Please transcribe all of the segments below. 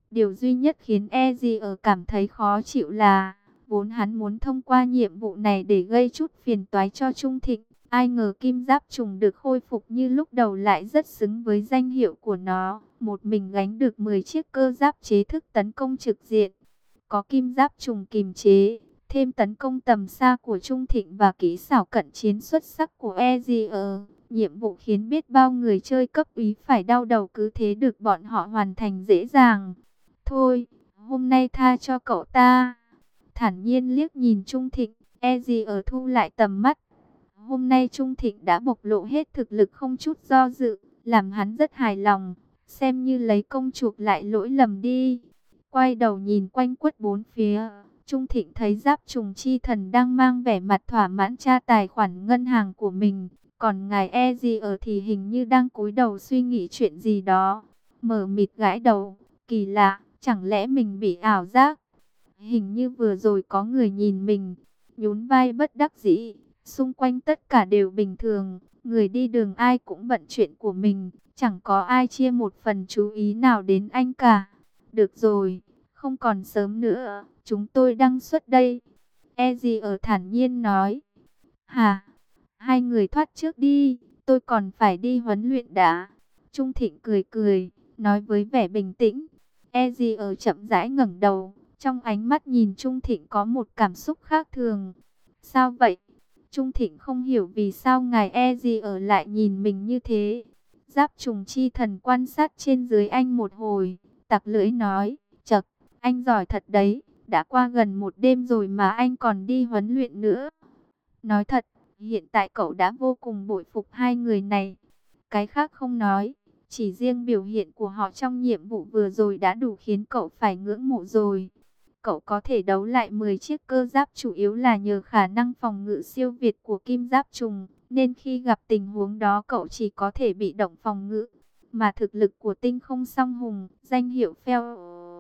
Điều duy nhất khiến Ezier cảm thấy khó chịu là, vốn hắn muốn thông qua nhiệm vụ này để gây chút phiền toái cho Trung Thịnh. Ai ngờ kim giáp trùng được khôi phục như lúc đầu lại rất xứng với danh hiệu của nó. Một mình gánh được 10 chiếc cơ giáp chế thức tấn công trực diện. Có kim giáp trùng kìm chế, thêm tấn công tầm xa của Trung Thịnh và kỹ xảo cận chiến xuất sắc của Ezier. Nhiệm vụ khiến biết bao người chơi cấp úy phải đau đầu, cứ thế được bọn họ hoàn thành dễ dàng. Thôi, hôm nay tha cho cậu ta. Thản nhiên liếc nhìn Trung Thịnh, Ezier thu lại tầm mắt. Hôm nay Trung Thịnh đã bộc lộ hết thực lực không chút do dự, làm hắn rất hài lòng, xem như lấy công chuộc lại lỗi lầm đi. Quay đầu nhìn quanh quất bốn phía, Trung Thịnh thấy giáp trùng chi thần đang mang vẻ mặt thỏa mãn tra tài khoản ngân hàng của mình. Còn ngài Ezier thì hình như đang cúi đầu suy nghĩ chuyện gì đó. Mờ mịt gãi đầu, kỳ lạ, chẳng lẽ mình bị ảo giác? Hình như vừa rồi có người nhìn mình, nhún vai bất đắc dĩ. Xung quanh tất cả đều bình thường, người đi đường ai cũng bận chuyện của mình, chẳng có ai chia một phần chú ý nào đến anh cả. Được rồi, không còn sớm nữa, chúng tôi đang xuất đây. Ezier thản nhiên nói. Hả? Hai người thoát trước đi, tôi còn phải đi huấn luyện đã. Trung Thịnh cười cười, nói với vẻ bình tĩnh. Ezier chậm rãi ngẩng đầu, trong ánh mắt nhìn Trung Thịnh có một cảm xúc khác thường. Sao vậy? Trung Thịnh không hiểu vì sao ngài Ezier lại nhìn mình như thế. Giáp trùng chi thần quan sát trên dưới anh một hồi, tặc lưỡi nói, chậc, anh giỏi thật đấy, đã qua gần một đêm rồi mà anh còn đi huấn luyện nữa. Nói thật, hiện tại cậu đã vô cùng bội phục hai người này. Cái khác không nói, chỉ riêng biểu hiện của họ trong nhiệm vụ vừa rồi đã đủ khiến cậu phải ngưỡng mộ rồi. Cậu có thể đấu lại 10 chiếc cơ giáp chủ yếu là nhờ khả năng phòng ngự siêu việt của kim giáp trùng, nên khi gặp tình huống đó cậu chỉ có thể bị động phòng ngự. Mà thực lực của tinh không song hùng, danh hiệu Fel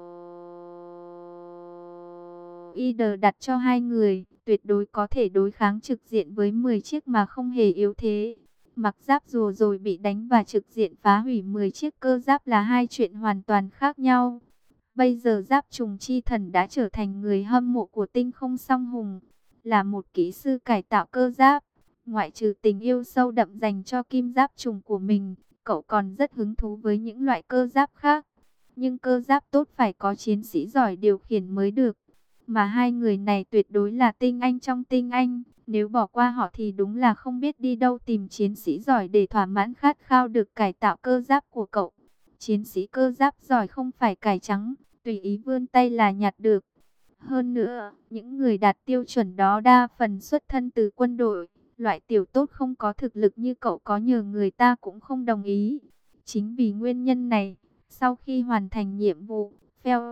Eater đặt cho hai người, tuyệt đối có thể đối kháng trực diện với 10 chiếc mà không hề yếu thế. Mặc giáp rùa rồi bị đánh và trực diện phá hủy 10 chiếc cơ giáp là hai chuyện hoàn toàn khác nhau. Bây giờ giáp trùng chi thần đã trở thành người hâm mộ của tinh không song hùng, là một kỹ sư cải tạo cơ giáp. Ngoại trừ tình yêu sâu đậm dành cho kim giáp trùng của mình, cậu còn rất hứng thú với những loại cơ giáp khác. Nhưng cơ giáp tốt phải có chiến sĩ giỏi điều khiển mới được. Mà hai người này tuyệt đối là tinh anh trong tinh anh. Nếu bỏ qua họ thì đúng là không biết đi đâu tìm chiến sĩ giỏi để thỏa mãn khát khao được cải tạo cơ giáp của cậu. Chiến sĩ cơ giáp giỏi không phải cải trắng, tùy ý vươn tay là nhặt được. Hơn nữa, những người đạt tiêu chuẩn đó đa phần xuất thân từ quân đội. Loại tiểu tốt không có thực lực như cậu có nhờ người ta cũng không đồng ý. Chính vì nguyên nhân này, sau khi hoàn thành nhiệm vụ, Fel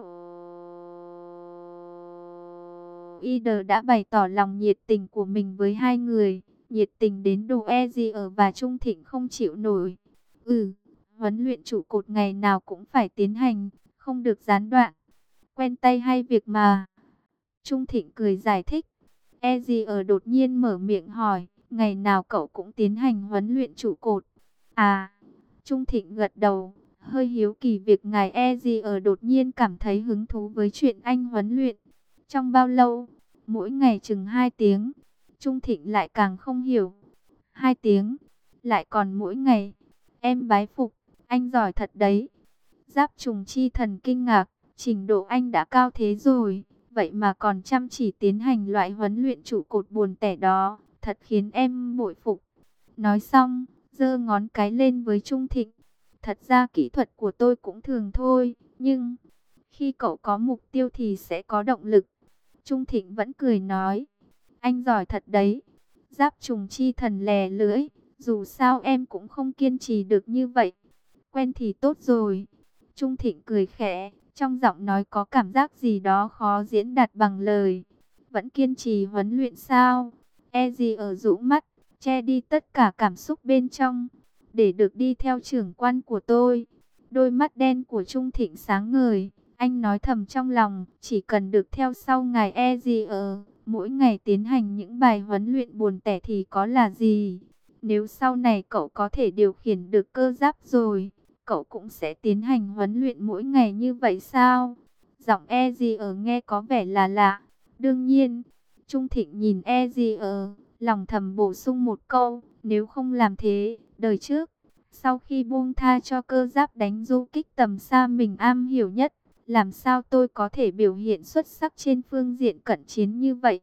Eater đã bày tỏ lòng nhiệt tình của mình với hai người. Nhiệt tình đến độ Ezier và Trung Thịnh không chịu nổi. Huấn luyện trụ cột ngày nào cũng phải tiến hành, không được gián đoạn. Quen tay hay việc mà. Trung Thịnh cười giải thích. Ezier đột nhiên mở miệng hỏi, ngày nào cậu cũng tiến hành huấn luyện trụ cột? À, Trung Thịnh gật đầu, hơi hiếu kỳ việc ngài Ezier đột nhiên cảm thấy hứng thú với chuyện anh huấn luyện. Trong bao lâu? Mỗi ngày chừng 2 tiếng. Trung Thịnh lại càng không hiểu. 2 tiếng? Lại còn mỗi ngày? Em bái phục, anh giỏi thật đấy. Giáp trùng chi thần kinh ngạc, trình độ anh đã cao thế rồi, vậy mà còn chăm chỉ tiến hành loại huấn luyện trụ cột buồn tẻ đó, thật khiến em bội phục. Nói xong, giơ ngón cái lên với Trung Thịnh. Thật ra kỹ thuật của tôi cũng thường thôi, nhưng khi cậu có mục tiêu thì sẽ có động lực. Trung Thịnh vẫn cười nói, anh giỏi thật đấy. Giáp trùng chi thần lè lưỡi, dù sao em cũng không kiên trì được như vậy. Quen thì tốt rồi. Trung Thịnh cười khẽ, trong giọng nói có cảm giác gì đó khó diễn đạt bằng lời. Vẫn kiên trì huấn luyện sao? Ezier rũ mắt, che đi tất cả cảm xúc bên trong, để được đi theo trưởng quan của tôi. Đôi mắt đen của Trung Thịnh sáng ngời, anh nói thầm trong lòng, chỉ cần được theo sau ngài Ezier, mỗi ngày tiến hành những bài huấn luyện buồn tẻ thì có là gì? Nếu sau này cậu có thể điều khiển được cơ giáp rồi, cậu cũng sẽ tiến hành huấn luyện mỗi ngày như vậy sao? Giọng Ezier nghe có vẻ là lạ. Đương nhiên, Trung Thịnh nhìn Ezier, lòng thầm bổ sung một câu, nếu không làm thế, đời trước, sau khi buông tha cho cơ giáp đánh du kích tầm xa mình am hiểu nhất, làm sao tôi có thể biểu hiện xuất sắc trên phương diện cận chiến như vậy?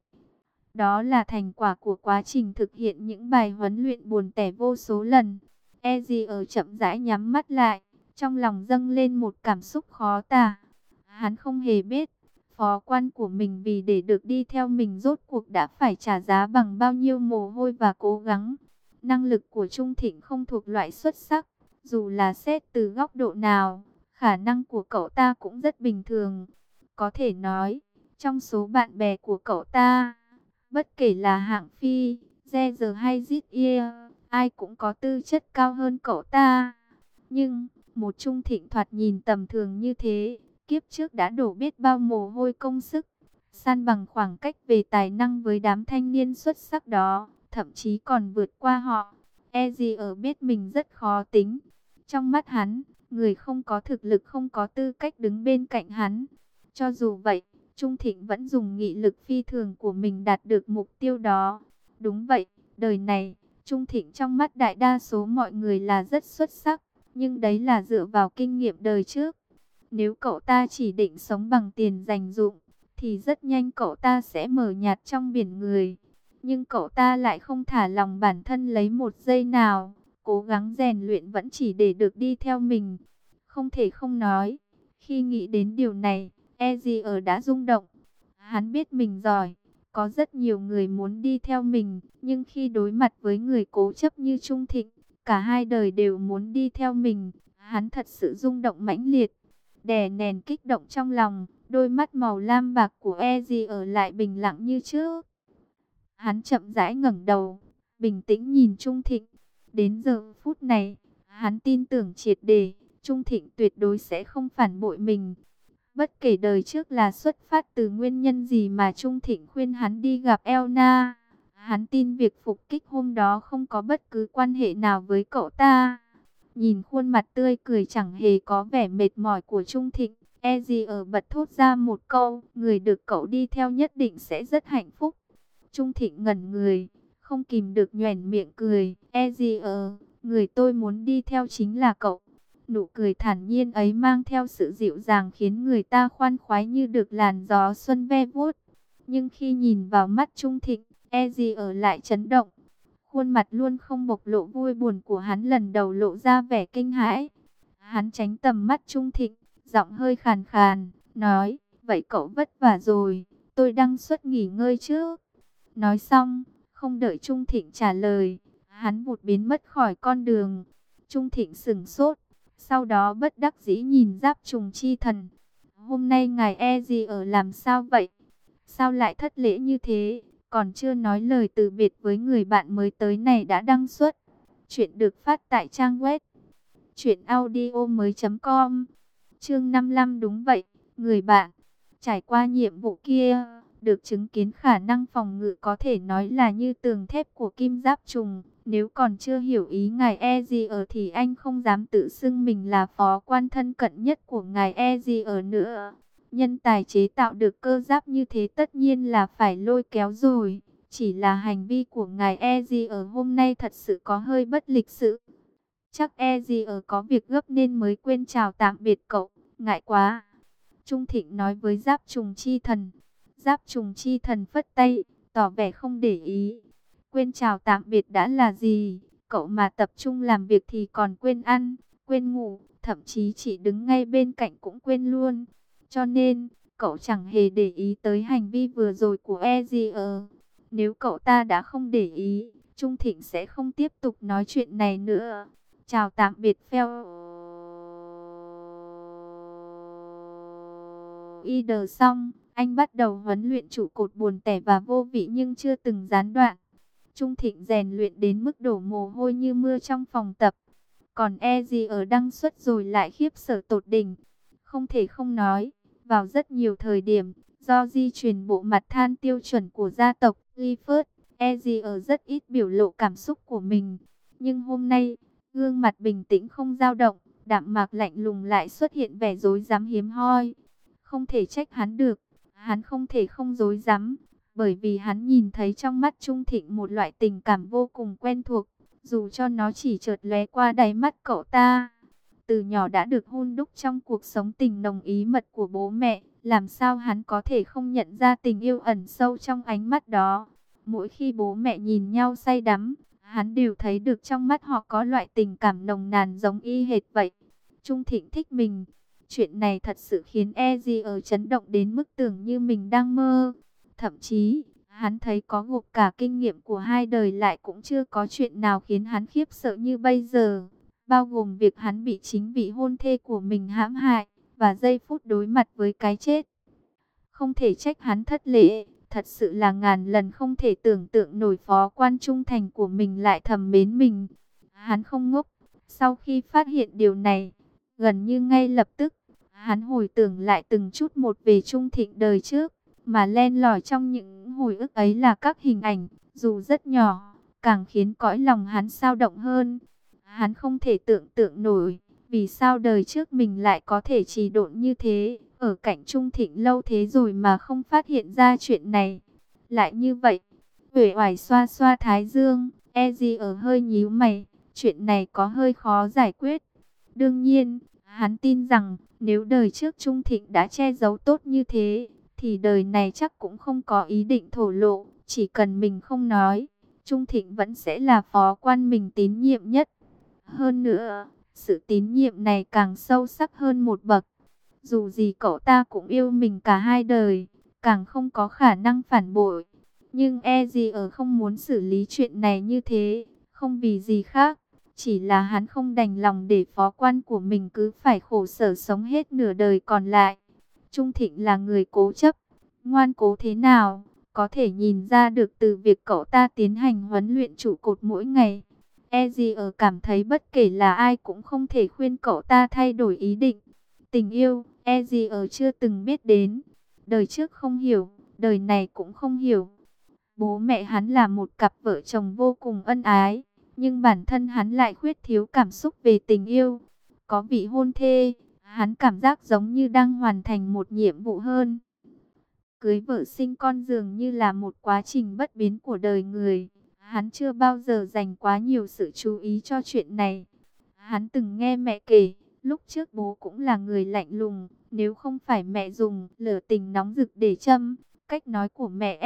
Đó là thành quả của quá trình thực hiện những bài huấn luyện buồn tẻ vô số lần. Ezier chậm rãi nhắm mắt lại, trong lòng dâng lên một cảm xúc khó tả. Hắn không hề biết, phó quan của mình vì để được đi theo mình rốt cuộc đã phải trả giá bằng bao nhiêu mồ hôi và cố gắng. Năng lực của Trung Thịnh không thuộc loại xuất sắc, dù là xét từ góc độ nào, khả năng của cậu ta cũng rất bình thường. Có thể nói, trong số bạn bè của cậu ta, bất kể là hạng phi, Ge hay Zit, ai cũng có tư chất cao hơn cậu ta. Nhưng, một Trung Thịnh thoạt nhìn tầm thường như thế, kiếp trước đã đổ biết bao mồ hôi công sức, san bằng khoảng cách về tài năng với đám thanh niên xuất sắc đó, thậm chí còn vượt qua họ. Ezier biết mình rất khó tính. Trong mắt hắn, người không có thực lực không có tư cách đứng bên cạnh hắn. Cho dù vậy, Trung Thịnh vẫn dùng nghị lực phi thường của mình đạt được mục tiêu đó. Đúng vậy, đời này, Trung Thịnh trong mắt đại đa số mọi người là rất xuất sắc, nhưng đấy là dựa vào kinh nghiệm đời trước. Nếu cậu ta chỉ định sống bằng tiền dành dụm, thì rất nhanh cậu ta sẽ mờ nhạt trong biển người. Nhưng cậu ta lại không thả lòng bản thân lấy một giây nào, cố gắng rèn luyện vẫn chỉ để được đi theo mình. Không thể không nói, khi nghĩ đến điều này, Ezier đã rung động. Hắn biết mình giỏi, có rất nhiều người muốn đi theo mình, nhưng khi đối mặt với người cố chấp như Trung Thịnh, cả hai đời đều muốn đi theo mình, hắn thật sự rung động mãnh liệt. Đè nén kích động trong lòng, đôi mắt màu lam bạc của Ezier lại bình lặng như trước. Hắn chậm rãi ngẩng đầu, bình tĩnh nhìn Trung Thịnh. Đến giờ phút này, hắn tin tưởng triệt để, Trung Thịnh tuyệt đối sẽ không phản bội mình. Bất kể đời trước là xuất phát từ nguyên nhân gì mà Trung Thịnh khuyên hắn đi gặp Elna, hắn tin việc phục kích hôm đó không có bất cứ quan hệ nào với cậu ta. Nhìn khuôn mặt tươi cười chẳng hề có vẻ mệt mỏi của Trung Thịnh, Ezier bật thốt ra một câu, người được cậu đi theo nhất định sẽ rất hạnh phúc. Trung Thịnh ngẩn người, không kìm được nhoẻn miệng cười, Ezier, người tôi muốn đi theo chính là cậu. Nụ cười thản nhiên ấy mang theo sự dịu dàng khiến người ta khoan khoái như được làn gió xuân ve vuốt. Nhưng khi nhìn vào mắt Trung Thịnh, Ezier lại chấn động. Khuôn mặt luôn không bộc lộ vui buồn của hắn lần đầu lộ ra vẻ kinh hãi. Hắn tránh tầm mắt Trung Thịnh, giọng hơi khàn khàn, nói, vậy cậu vất vả rồi, tôi đăng xuất nghỉ ngơi trước. Nói xong, không đợi Trung Thịnh trả lời, hắn vụt biến mất khỏi con đường. Trung Thịnh sững sốt, sau đó bất đắc dĩ nhìn Giáp Trùng Chi Thần. Hôm nay ngài Ezier làm sao vậy? Sao lại thất lễ như thế? Còn chưa nói lời từ biệt với người bạn mới tới này đã đăng xuất. Chuyện được phát tại trang web truyệnaudiomoi.com. Chương 55 đúng vậy, người bạn. Trải qua nhiệm vụ kia, được chứng kiến khả năng phòng ngự có thể nói là như tường thép của kim giáp trùng. Nếu còn chưa hiểu ý ngài Ezier thì anh không dám tự xưng mình là phó quan thân cận nhất của ngài Ezier nữa. Nhân tài chế tạo được cơ giáp như thế tất nhiên là phải lôi kéo rồi. Chỉ là hành vi của ngài Ezier hôm nay thật sự có hơi bất lịch sự. Chắc Ezier có việc gấp nên mới quên chào tạm biệt cậu, ngại quá. Trung Thịnh nói với Giáp Trùng Chi Thần. Giáp Trùng Chi Thần phất tay, tỏ vẻ không để ý. Quên chào tạm biệt đã là gì? Cậu mà tập trung làm việc thì còn quên ăn, quên ngủ, thậm chí chỉ đứng ngay bên cạnh cũng quên luôn. Cho nên, cậu chẳng hề để ý tới hành vi vừa rồi của Ezier. Nếu cậu ta đã không để ý, Trung Thịnh sẽ không tiếp tục nói chuyện này nữa. Chào tạm biệt Phèo Ider xong, anh bắt đầu huấn luyện trụ cột buồn tẻ và vô vị nhưng chưa từng gián đoạn. Trung Thịnh rèn luyện đến mức đổ mồ hôi như mưa trong phòng tập. Còn Ezier đăng xuất rồi lại khiếp sợ tột đỉnh. Không thể không nói, vào rất nhiều thời điểm, do di truyền bộ mặt than tiêu chuẩn của gia tộc Clifford, Ezier rất ít biểu lộ cảm xúc của mình. Nhưng hôm nay, gương mặt bình tĩnh không dao động, Đạm Mạc lạnh lùng lại xuất hiện vẻ rối rắm hiếm hoi. Không thể trách hắn được, hắn không thể không rối rắm, bởi vì hắn nhìn thấy trong mắt Trung Thịnh một loại tình cảm vô cùng quen thuộc, dù cho nó chỉ chợt lóe qua đáy mắt cậu ta. Từ nhỏ đã được hun đúc trong cuộc sống tình nồng ý mật của bố mẹ, làm sao hắn có thể không nhận ra tình yêu ẩn sâu trong ánh mắt đó. Mỗi khi bố mẹ nhìn nhau say đắm, hắn đều thấy được trong mắt họ có loại tình cảm nồng nàn giống y hệt vậy. Trung Thịnh thích mình. Chuyện này thật sự khiến E.G. chấn động đến mức tưởng như mình đang mơ. Thậm chí, hắn thấy có gộp cả kinh nghiệm của hai đời lại cũng chưa có chuyện nào khiến hắn khiếp sợ như bây giờ. Bao gồm việc hắn bị chính vị hôn thê của mình hãm hại, và giây phút đối mặt với cái chết. Không thể trách hắn thất lễ, thật sự là ngàn lần không thể tưởng tượng nổi phó quan trung thành của mình lại thầm mến mình. Hắn không ngốc, sau khi phát hiện điều này, gần như ngay lập tức, hắn hồi tưởng lại từng chút một về Trung Thịnh đời trước, mà len lỏi trong những hồi ức ấy là các hình ảnh, dù rất nhỏ, càng khiến cõi lòng hắn xao động hơn. Hắn không thể tưởng tượng nổi, vì sao đời trước mình lại có thể trì độn như thế, ở cạnh Trung Thịnh lâu thế rồi mà không phát hiện ra chuyện này. Lại như vậy, uể oải xoa xoa thái dương, E.G. hơi nhíu mày, chuyện này có hơi khó giải quyết. Đương nhiên, hắn tin rằng nếu đời trước Trung Thịnh đã che giấu tốt như thế, thì đời này chắc cũng không có ý định thổ lộ. Chỉ cần mình không nói, Trung Thịnh vẫn sẽ là phó quan mình tín nhiệm nhất. Hơn nữa, sự tín nhiệm này càng sâu sắc hơn một bậc. Dù gì cậu ta cũng yêu mình cả hai đời, càng không có khả năng phản bội. Nhưng E.G. không muốn xử lý chuyện này như thế, không vì gì khác. Chỉ là hắn không đành lòng để phó quan của mình cứ phải khổ sở sống hết nửa đời còn lại. Trung Thịnh là người cố chấp, ngoan cố thế nào, có thể nhìn ra được từ việc cậu ta tiến hành huấn luyện trụ cột mỗi ngày. E.G. cảm thấy bất kể là ai cũng không thể khuyên cậu ta thay đổi ý định. Tình yêu, E.G. chưa từng biết đến. Đời trước không hiểu, đời này cũng không hiểu. Bố mẹ hắn là một cặp vợ chồng vô cùng ân ái, nhưng bản thân hắn lại khuyết thiếu cảm xúc về tình yêu. Có vị hôn thê, hắn cảm giác giống như đang hoàn thành một nhiệm vụ hơn. Cưới vợ sinh con dường như là một quá trình bất biến của đời người. Hắn chưa bao giờ dành quá nhiều sự chú ý cho chuyện này. Hắn từng nghe mẹ kể, lúc trước bố cũng là người lạnh lùng. Nếu không phải mẹ dùng lửa tình nóng rực để châm, cách nói của mẹ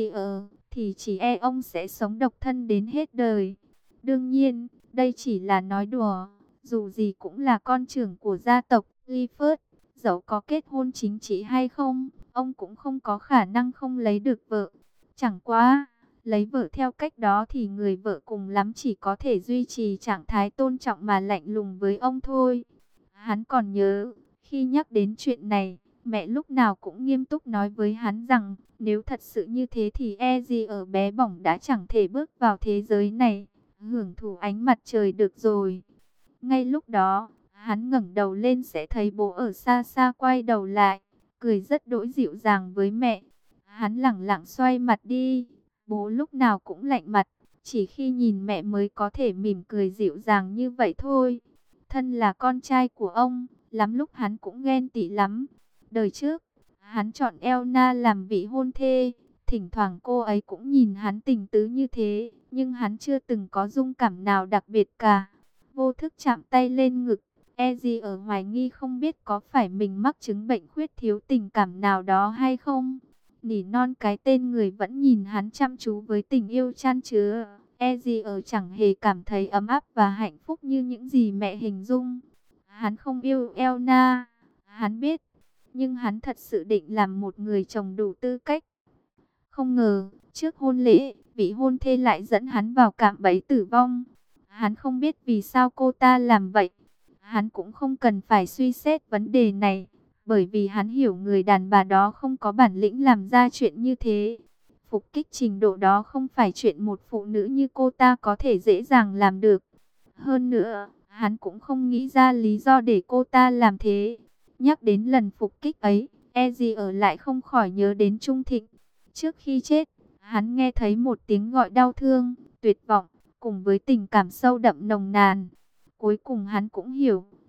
thì chỉ ông sẽ sống độc thân đến hết đời. Đương nhiên, đây chỉ là nói đùa. Dù gì cũng là con trưởng của gia tộc Clifford, dẫu có kết hôn chính trị hay không, ông cũng không có khả năng không lấy được vợ. Chẳng qua, lấy vợ theo cách đó thì người vợ cùng lắm chỉ có thể duy trì trạng thái tôn trọng mà lạnh lùng với ông thôi. Hắn còn nhớ, khi nhắc đến chuyện này, mẹ lúc nào cũng nghiêm túc nói với hắn rằng, nếu thật sự như thế thì E.G. bé bỏng đã chẳng thể bước vào thế giới này, hưởng thụ ánh mặt trời được rồi. Ngay lúc đó, hắn ngẩng đầu lên sẽ thấy bố ở xa xa quay đầu lại, cười rất đỗi dịu dàng với mẹ. Hắn lẳng lặng xoay mặt đi, bố lúc nào cũng lạnh mặt, chỉ khi nhìn mẹ mới có thể mỉm cười dịu dàng như vậy thôi. Thân là con trai của ông, lắm lúc hắn cũng ghen tị lắm. Đời trước, hắn chọn Elna làm vị hôn thê, thỉnh thoảng cô ấy cũng nhìn hắn tình tứ như thế, nhưng hắn chưa từng có dung cảm nào đặc biệt cả. Vô thức chạm tay lên ngực, E.G. hoài nghi không biết có phải mình mắc chứng bệnh khuyết thiếu tình cảm nào đó hay không. Nỉ non cái tên người vẫn nhìn hắn chăm chú với tình yêu chan chứa. E.G. chẳng hề cảm thấy ấm áp và hạnh phúc như những gì mẹ hình dung. Hắn không yêu Elna, hắn biết, nhưng hắn thật sự định làm một người chồng đủ tư cách. Không ngờ, trước hôn lễ, vị hôn thê lại dẫn hắn vào cạm bẫy tử vong. Hắn không biết vì sao cô ta làm vậy. Hắn cũng không cần phải suy xét vấn đề này, bởi vì hắn hiểu người đàn bà đó không có bản lĩnh làm ra chuyện như thế. Phục kích trình độ đó không phải chuyện một phụ nữ như cô ta có thể dễ dàng làm được. Hơn nữa, hắn cũng không nghĩ ra lý do để cô ta làm thế. Nhắc đến lần phục kích ấy, E.G. lại không khỏi nhớ đến Trung Thịnh. Trước khi chết, hắn nghe thấy một tiếng gọi đau thương, tuyệt vọng, cùng với tình cảm sâu đậm nồng nàn. Cuối cùng hắn cũng hiểu,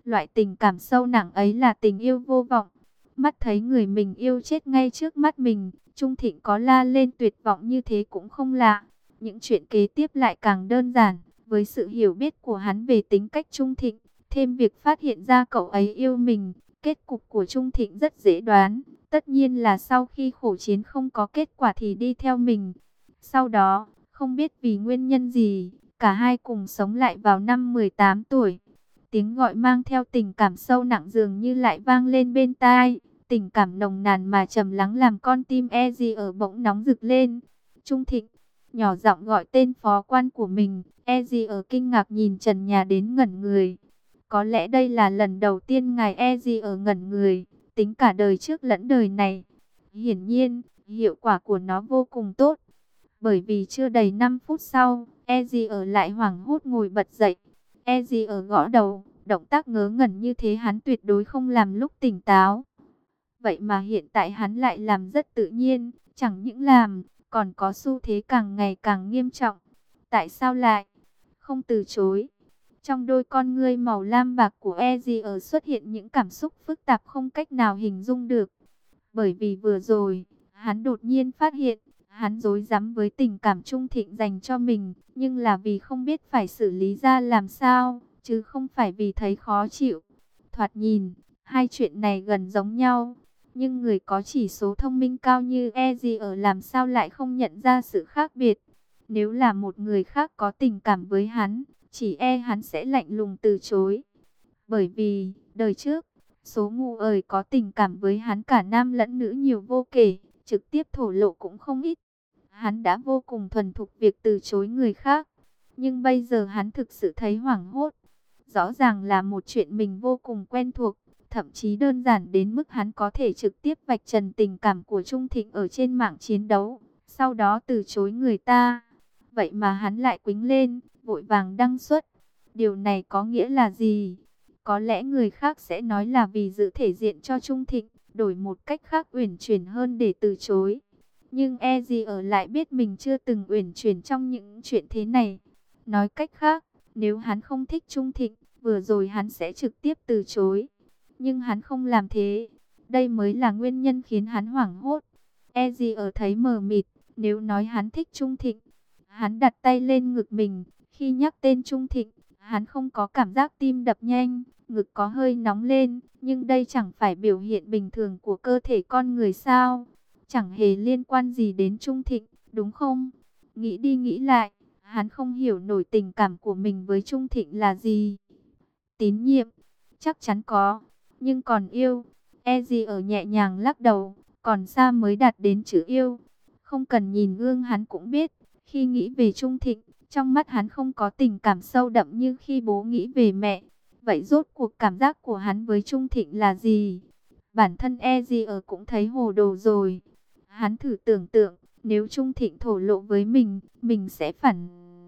Loại tình cảm sâu nặng ấy là tình yêu vô vọng. Mắt thấy người mình yêu chết ngay trước mắt mình, Trung Thịnh có la lên tuyệt vọng như thế cũng không lạ. Những chuyện kế tiếp lại càng đơn giản. Với sự hiểu biết của hắn về tính cách Trung Thịnh, thêm việc phát hiện ra cậu ấy yêu mình, kết cục của Trung Thịnh rất dễ đoán. Tất nhiên là sau khi khổ chiến không có kết quả thì đi theo mình. Sau đó, không biết vì nguyên nhân gì, cả hai cùng sống lại vào năm 18 tuổi. Tiếng gọi mang theo tình cảm sâu nặng dường như lại vang lên bên tai. Tình cảm nồng nàn mà trầm lắng làm con tim Eji ở bỗng nóng rực lên. Trung Thịnh, nhỏ giọng gọi tên phó quan của mình. Eji ở kinh ngạc nhìn trần nhà đến ngẩn người. Có lẽ đây là lần đầu tiên ngài Eji ở ngẩn người, tính cả đời trước lẫn đời này. Hiển nhiên, hiệu quả của nó vô cùng tốt. Bởi vì chưa đầy 5 phút sau, Eji ở lại hoảng hốt ngồi bật dậy. Eji ở gõ đầu, động tác ngớ ngẩn như thế hắn tuyệt đối không làm lúc tỉnh táo. Vậy mà hiện tại hắn lại làm rất tự nhiên, chẳng những làm, còn có xu thế càng ngày càng nghiêm trọng. Tại sao lại không từ chối? Trong đôi con ngươi màu lam bạc của Eji ở xuất hiện những cảm xúc phức tạp không cách nào hình dung được. Bởi vì vừa rồi, hắn đột nhiên phát hiện, hắn rối rắm với tình cảm Trung Thịnh dành cho mình, nhưng là vì không biết phải xử lý ra làm sao, chứ không phải vì thấy khó chịu. Thoạt nhìn, hai chuyện này gần giống nhau, nhưng người có chỉ số thông minh cao như Eji ở làm sao lại không nhận ra sự khác biệt. Nếu là một người khác có tình cảm với hắn, chỉ e hắn sẽ lạnh lùng từ chối. Bởi vì, đời trước, số ngu ơi có tình cảm với hắn cả nam lẫn nữ nhiều vô kể, trực tiếp thổ lộ cũng không ít. Hắn đã vô cùng thuần thục việc từ chối người khác. Nhưng bây giờ hắn thực sự thấy hoảng hốt. Rõ ràng là một chuyện mình vô cùng quen thuộc. Thậm chí đơn giản đến mức hắn có thể trực tiếp vạch trần tình cảm của Trung Thịnh ở trên mạng chiến đấu. Sau đó từ chối người ta. Vậy mà hắn lại quýnh lên, vội vàng đăng xuất. Điều này có nghĩa là gì? Có lẽ người khác sẽ nói là vì giữ thể diện cho Trung Thịnh, đổi một cách khác uyển chuyển hơn để từ chối. Nhưng e gì ở lại biết mình chưa từng uyển chuyển trong những chuyện thế này. Nói cách khác, nếu hắn không thích Trung Thịnh, vừa rồi hắn sẽ trực tiếp từ chối. Nhưng hắn không làm thế. Đây mới là nguyên nhân khiến hắn hoảng hốt. E gì ở thấy mờ mịt, nếu nói hắn thích Trung Thịnh. Hắn đặt tay lên ngực mình, khi nhắc tên Trung Thịnh, hắn không có cảm giác tim đập nhanh, ngực có hơi nóng lên, nhưng đây chẳng phải biểu hiện bình thường của cơ thể con người sao? Chẳng hề liên quan gì đến Trung Thịnh, đúng không? Nghĩ đi nghĩ lại, hắn không hiểu nổi tình cảm của mình với Trung Thịnh là gì. Tín nhiệm, chắc chắn có, nhưng còn yêu, e gì ở nhẹ nhàng lắc đầu, còn xa mới đạt đến chữ yêu. Không cần nhìn gương hắn cũng biết, khi nghĩ về Trung Thịnh, trong mắt hắn không có tình cảm sâu đậm như khi bố nghĩ về mẹ. Vậy rốt cuộc cảm giác của hắn với Trung Thịnh là gì? Bản thân Eji ở cũng thấy hồ đồ rồi. Hắn thử tưởng tượng, nếu Trung Thịnh thổ lộ với mình sẽ phản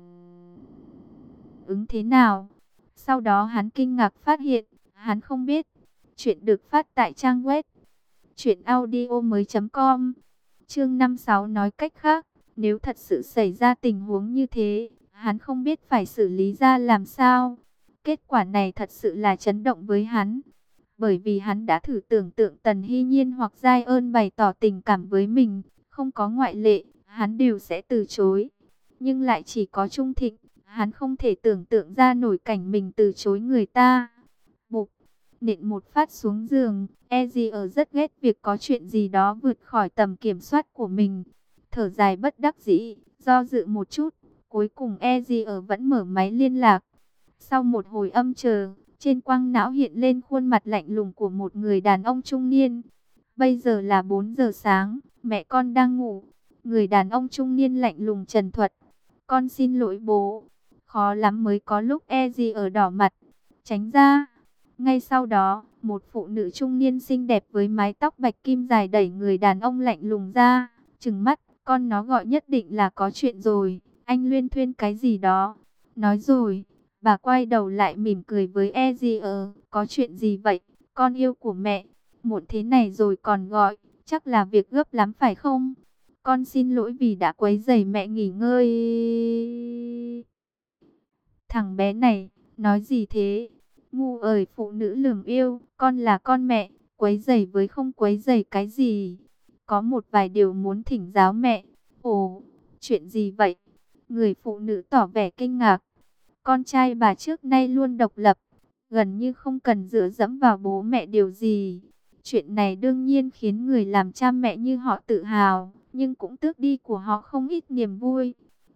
ứng thế nào? Sau đó hắn kinh ngạc phát hiện, hắn không biết. Chuyện được phát tại trang web truyệnaudiomoi.com. Chương 56 nói cách khác, nếu thật sự xảy ra tình huống như thế, hắn không biết phải xử lý ra làm sao. Kết quả này thật sự là chấn động với hắn. Bởi vì hắn đã thử tưởng tượng Tần Hy Nhiên hoặc Giai Ơn bày tỏ tình cảm với mình, không có ngoại lệ, hắn đều sẽ từ chối. Nhưng lại chỉ có Trung Thịnh, hắn không thể tưởng tượng ra nổi cảnh mình từ chối người ta. Bụp, nện một phát xuống giường, Eji ở rất ghét việc có chuyện gì đó vượt khỏi tầm kiểm soát của mình. Thở dài bất đắc dĩ, do dự một chút, cuối cùng Eji ở vẫn mở máy liên lạc. Sau một hồi âm chờ, trên quang não hiện lên khuôn mặt lạnh lùng của một người đàn ông trung niên. Bây giờ là 4 giờ sáng, mẹ con đang ngủ. Người đàn ông trung niên lạnh lùng trần thuật. Con xin lỗi bố. Khó lắm mới có lúc Eji ở đỏ mặt. Tránh ra. Ngay sau đó, một phụ nữ trung niên xinh đẹp với mái tóc bạch kim dài đẩy người đàn ông lạnh lùng ra. Trừng mắt, con nó gọi nhất định là có chuyện rồi. Anh luyên thuyên cái gì đó. Nói rồi. Bà quay đầu lại mỉm cười với Ezier, có chuyện gì vậy, con yêu của mẹ, muộn thế này rồi còn gọi, chắc là việc gấp lắm phải không? Con xin lỗi vì đã quấy rầy mẹ nghỉ ngơi. Thằng bé này, nói gì thế? Ngu ơi phụ nữ lường yêu, con là con mẹ, quấy rầy với không quấy rầy cái gì. Có một vài điều muốn thỉnh giáo mẹ. Ồ, chuyện gì vậy? Người phụ nữ tỏ vẻ kinh ngạc. Con trai bà trước nay luôn độc lập, gần như không cần dựa dẫm vào bố mẹ điều gì. Chuyện này đương nhiên khiến người làm cha mẹ như họ tự hào, nhưng cũng tước đi của họ không ít niềm vui.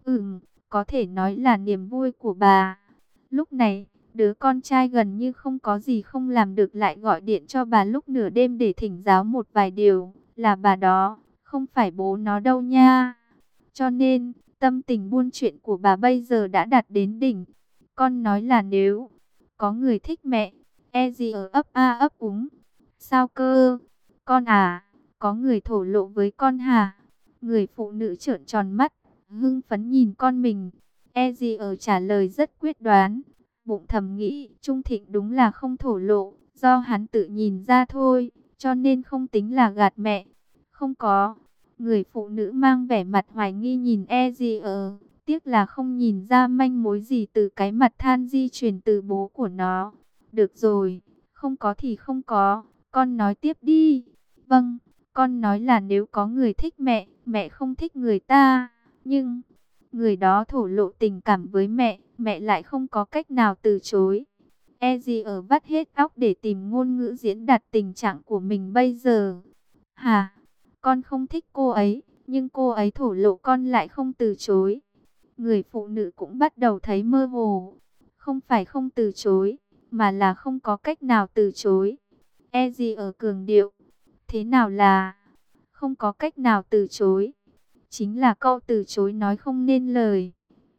Có thể nói là niềm vui của bà. Lúc này, đứa con trai gần như không có gì không làm được lại gọi điện cho bà lúc nửa đêm để thỉnh giáo một vài điều. Là bà đó, không phải bố nó đâu nha. Cho nên, tâm tình buôn chuyện của bà bây giờ đã đạt đến đỉnh. Con nói là nếu có người thích mẹ, e gì ở ấp a ấp úng. Sao cơ? Con à, có người thổ lộ với con hả? Người phụ nữ trợn tròn mắt, hưng phấn nhìn con mình. E gì ở trả lời rất quyết đoán. Bụng thầm nghĩ, Trung Thịnh đúng là không thổ lộ, do hắn tự nhìn ra thôi, cho nên không tính là gạt mẹ. Không có. Người phụ nữ mang vẻ mặt hoài nghi nhìn e gì ở. Tiếc là không nhìn ra manh mối gì từ cái mặt than di truyền từ bố của nó. Được rồi, không có thì không có, con nói tiếp đi. Vâng, con nói là nếu có người thích mẹ, mẹ không thích người ta. Nhưng, người đó thổ lộ tình cảm với mẹ, mẹ lại không có cách nào từ chối. E gì ở vắt hết óc để tìm ngôn ngữ diễn đạt tình trạng của mình bây giờ. Hà, con không thích cô ấy, nhưng cô ấy thổ lộ con lại không từ chối. Người phụ nữ cũng bắt đầu thấy mơ hồ. Không phải không từ chối, mà là không có cách nào từ chối. E gì ở cường điệu. Thế nào là không có cách nào từ chối? Chính là câu từ chối nói không nên lời.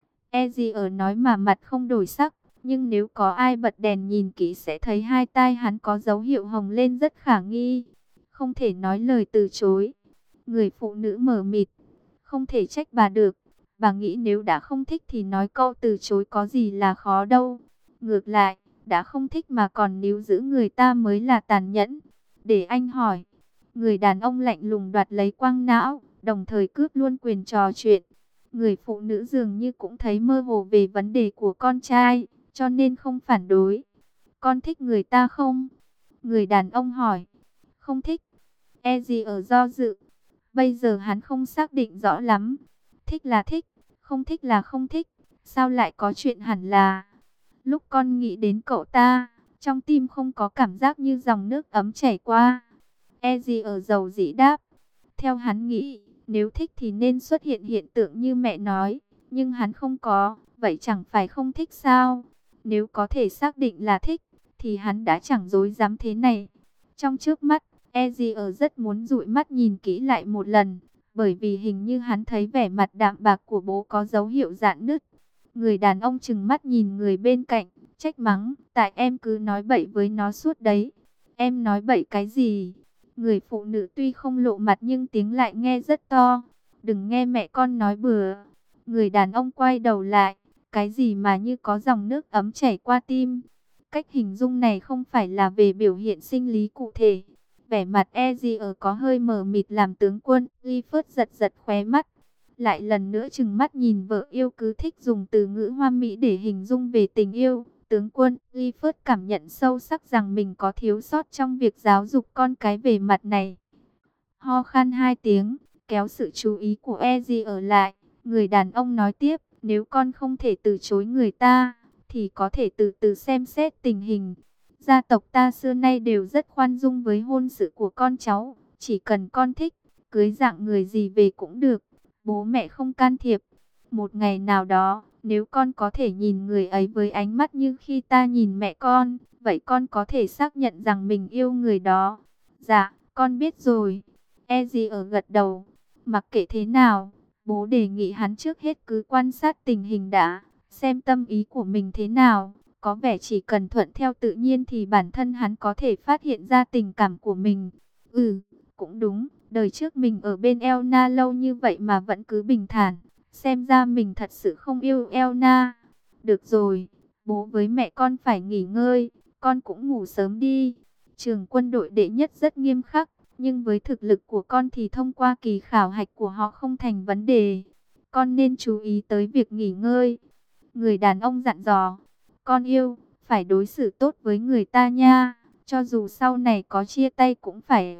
E gì ở nói mà mặt không đổi sắc. Nhưng nếu có ai bật đèn nhìn kỹ sẽ thấy hai tai hắn có dấu hiệu hồng lên rất khả nghi. Không thể nói lời từ chối. Người phụ nữ mờ mịt. Không thể trách bà được. Bà nghĩ nếu đã không thích thì nói câu từ chối có gì là khó đâu. Ngược lại, đã không thích mà còn níu giữ người ta mới là tàn nhẫn. Để anh hỏi. Người đàn ông lạnh lùng đoạt lấy quang não, đồng thời cướp luôn quyền trò chuyện. Người phụ nữ dường như cũng thấy mơ hồ về vấn đề của con trai, cho nên không phản đối. Con thích người ta không? Người đàn ông hỏi. Không thích. E gì ở do dự. Bây giờ hắn không xác định rõ lắm. Thích là thích, không thích là không thích. Sao lại có chuyện hẳn là. Lúc con nghĩ đến cậu ta, trong tim không có cảm giác như dòng nước ấm chảy qua. E gì ở dầu dĩ đáp. Theo hắn nghĩ, nếu thích thì nên xuất hiện hiện tượng như mẹ nói. Nhưng hắn không có, vậy chẳng phải không thích sao? Nếu có thể xác định là thích, thì hắn đã chẳng dối dám thế này. Trong trước mắt, e gì ở rất muốn dụi mắt nhìn kỹ lại một lần. Bởi vì hình như hắn thấy vẻ mặt đạm bạc của bố có dấu hiệu rạn nứt. Người đàn ông trừng mắt nhìn người bên cạnh, trách mắng. Tại em cứ nói bậy với nó suốt đấy. Em nói bậy cái gì? Người phụ nữ tuy không lộ mặt nhưng tiếng lại nghe rất to. Đừng nghe mẹ con nói bừa. Người đàn ông quay đầu lại. Cái gì mà như có dòng nước ấm chảy qua tim. Cách hình dung này không phải là về biểu hiện sinh lý cụ thể. Vẻ mặt e gì ở có hơi mờ mịt làm tướng quân. Clifford giật giật khóe mắt. Lại lần nữa trừng mắt nhìn vợ yêu cứ thích dùng từ ngữ hoa mỹ để hình dung về tình yêu. Tướng quân Clifford cảm nhận sâu sắc rằng mình có thiếu sót trong việc giáo dục con cái về mặt này. Ho khan hai tiếng, kéo sự chú ý của Eddie ở lại. Người đàn ông nói tiếp, nếu con không thể từ chối người ta, thì có thể từ từ xem xét tình hình. Gia tộc ta xưa nay đều rất khoan dung với hôn sự của con cháu. Chỉ cần con thích, cưới dạng người gì về cũng được. Bố mẹ không can thiệp. Một ngày nào đó, nếu con có thể nhìn người ấy với ánh mắt như khi ta nhìn mẹ con, vậy con có thể xác nhận rằng mình yêu người đó. Dạ, con biết rồi. E gì ở gật đầu. Mặc kệ thế nào, bố đề nghị hắn trước hết cứ quan sát tình hình đã, xem tâm ý của mình thế nào. Có vẻ chỉ cần thuận theo tự nhiên thì bản thân hắn có thể phát hiện ra tình cảm của mình. Cũng đúng, đời trước mình ở bên Elna lâu như vậy mà vẫn cứ bình thản. Xem ra mình thật sự không yêu Elna. Được rồi, bố với mẹ con phải nghỉ ngơi, con cũng ngủ sớm đi. Trường quân đội đệ nhất rất nghiêm khắc, nhưng với thực lực của con thì thông qua kỳ khảo hạch của họ không thành vấn đề. Con nên chú ý tới việc nghỉ ngơi. Người đàn ông dặn dò, con yêu, phải đối xử tốt với người ta nha, cho dù sau này có chia tay cũng phải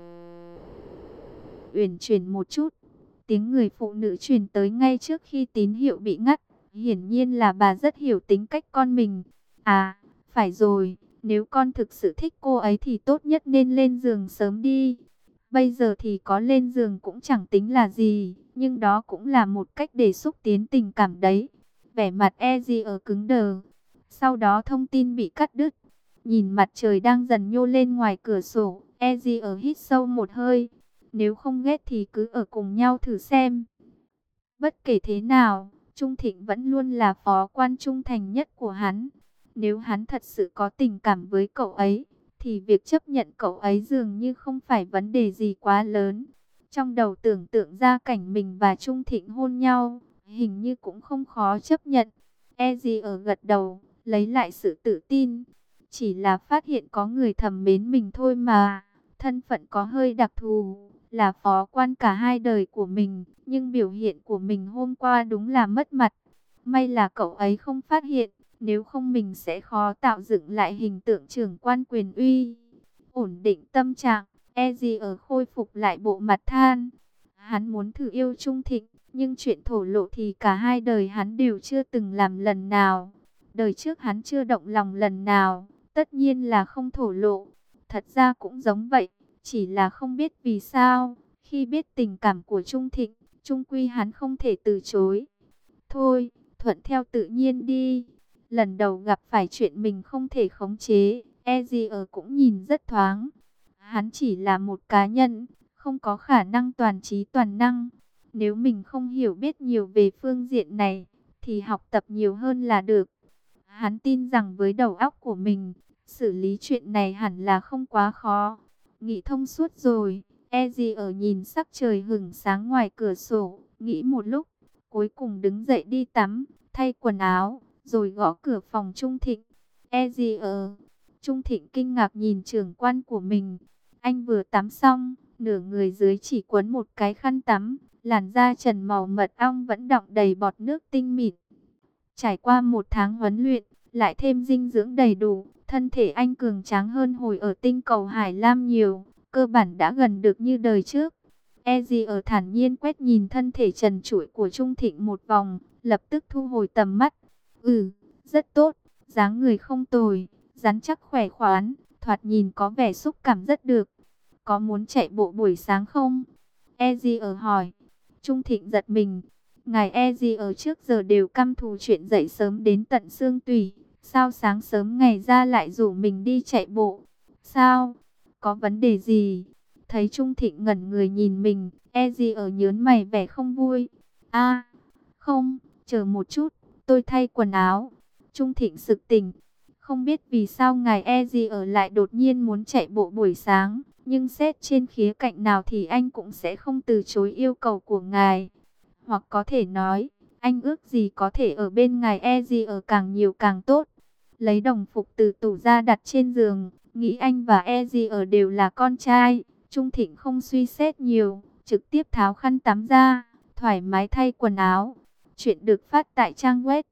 uyển chuyển một chút. Tiếng người phụ nữ truyền tới ngay trước khi tín hiệu bị ngắt. Hiển nhiên là bà rất hiểu tính cách con mình. À, phải rồi, nếu con thực sự thích cô ấy thì tốt nhất nên lên giường sớm đi. Bây giờ thì có lên giường cũng chẳng tính là gì, nhưng đó cũng là một cách để xúc tiến tình cảm đấy. Vẻ mặt Eji ở cứng đờ. Sau đó thông tin bị cắt đứt. Nhìn mặt trời đang dần nhô lên ngoài cửa sổ, Eji ở hít sâu một hơi. Nếu không ghét thì cứ ở cùng nhau thử xem. Bất kể thế nào, Trung Thịnh vẫn luôn là phó quan trung thành nhất của hắn. Nếu hắn thật sự có tình cảm với cậu ấy, thì việc chấp nhận cậu ấy dường như không phải vấn đề gì quá lớn. Trong đầu tưởng tượng ra cảnh mình và Trung Thịnh hôn nhau, hình như cũng không khó chấp nhận. E gì ở gật đầu, lấy lại sự tự tin. Chỉ là phát hiện có người thầm mến mình thôi mà. Thân phận có hơi đặc thù, là phó quan cả hai đời của mình, nhưng biểu hiện của mình hôm qua đúng là mất mặt. May là cậu ấy không phát hiện, nếu không mình sẽ khó tạo dựng lại hình tượng trưởng quan quyền uy. Ổn định tâm trạng, e gì ở khôi phục lại bộ mặt than. Hắn muốn thử yêu Trung Thịnh, nhưng chuyện thổ lộ thì cả hai đời hắn đều chưa từng làm lần nào. Đời trước hắn chưa động lòng lần nào, tất nhiên là không thổ lộ. Thật ra cũng giống vậy, chỉ là không biết vì sao, khi biết tình cảm của Trung Thịnh, chung quy hắn không thể từ chối. Thôi, thuận theo tự nhiên đi. Lần đầu gặp phải chuyện mình không thể khống chế, e gì ở cũng nhìn rất thoáng. Hắn chỉ là một cá nhân, không có khả năng toàn trí toàn năng. Nếu mình không hiểu biết nhiều về phương diện này, thì học tập nhiều hơn là được. Hắn tin rằng với đầu óc của mình, xử lý chuyện này hẳn là không quá khó. Nghĩ thông suốt rồi, e gì ở nhìn sắc trời hửng sáng ngoài cửa sổ, nghĩ một lúc, cuối cùng đứng dậy đi tắm, thay quần áo, rồi gõ cửa phòng Trung Thịnh. E gì ở? Trung Thịnh kinh ngạc nhìn trưởng quan của mình. Anh vừa tắm xong, nửa người dưới chỉ quấn một cái khăn tắm, làn da trần màu mật ong vẫn đọng đầy bọt nước tinh mịn. Trải qua một tháng huấn luyện, lại thêm dinh dưỡng đầy đủ, thân thể anh cường tráng hơn hồi ở tinh cầu Hải Lam nhiều, cơ bản đã gần được như đời trước. Eji ở thản nhiên quét nhìn thân thể trần trụi của Trung Thịnh một vòng, lập tức thu hồi tầm mắt. Rất tốt, dáng người không tồi, rắn chắc khỏe khoắn, thoạt nhìn có vẻ xúc cảm rất được. Có muốn chạy bộ buổi sáng không? Eji ở hỏi. Trung Thịnh giật mình. Ngài Eji ở trước giờ đều căm thù chuyện dậy sớm đến tận xương tủy. Sao sáng sớm ngày ra lại rủ mình đi chạy bộ? Sao? Có vấn đề gì? Thấy Trung Thịnh ngẩn người nhìn mình, Eji ở nhớn mày vẻ không vui. Không, chờ một chút, tôi thay quần áo. Trung Thịnh sực tỉnh. Không biết vì sao ngài Eji ở lại đột nhiên muốn chạy bộ buổi sáng, nhưng xét trên khía cạnh nào thì anh cũng sẽ không từ chối yêu cầu của ngài. Hoặc có thể nói, anh ước gì có thể ở bên ngài Eji ở càng nhiều càng tốt. Lấy đồng phục từ tủ ra đặt trên giường, nghĩ anh và Eji ở đều là con trai. Trung Thịnh không suy xét nhiều, trực tiếp tháo khăn tắm ra, thoải mái thay quần áo. Chuyện được phát tại trang web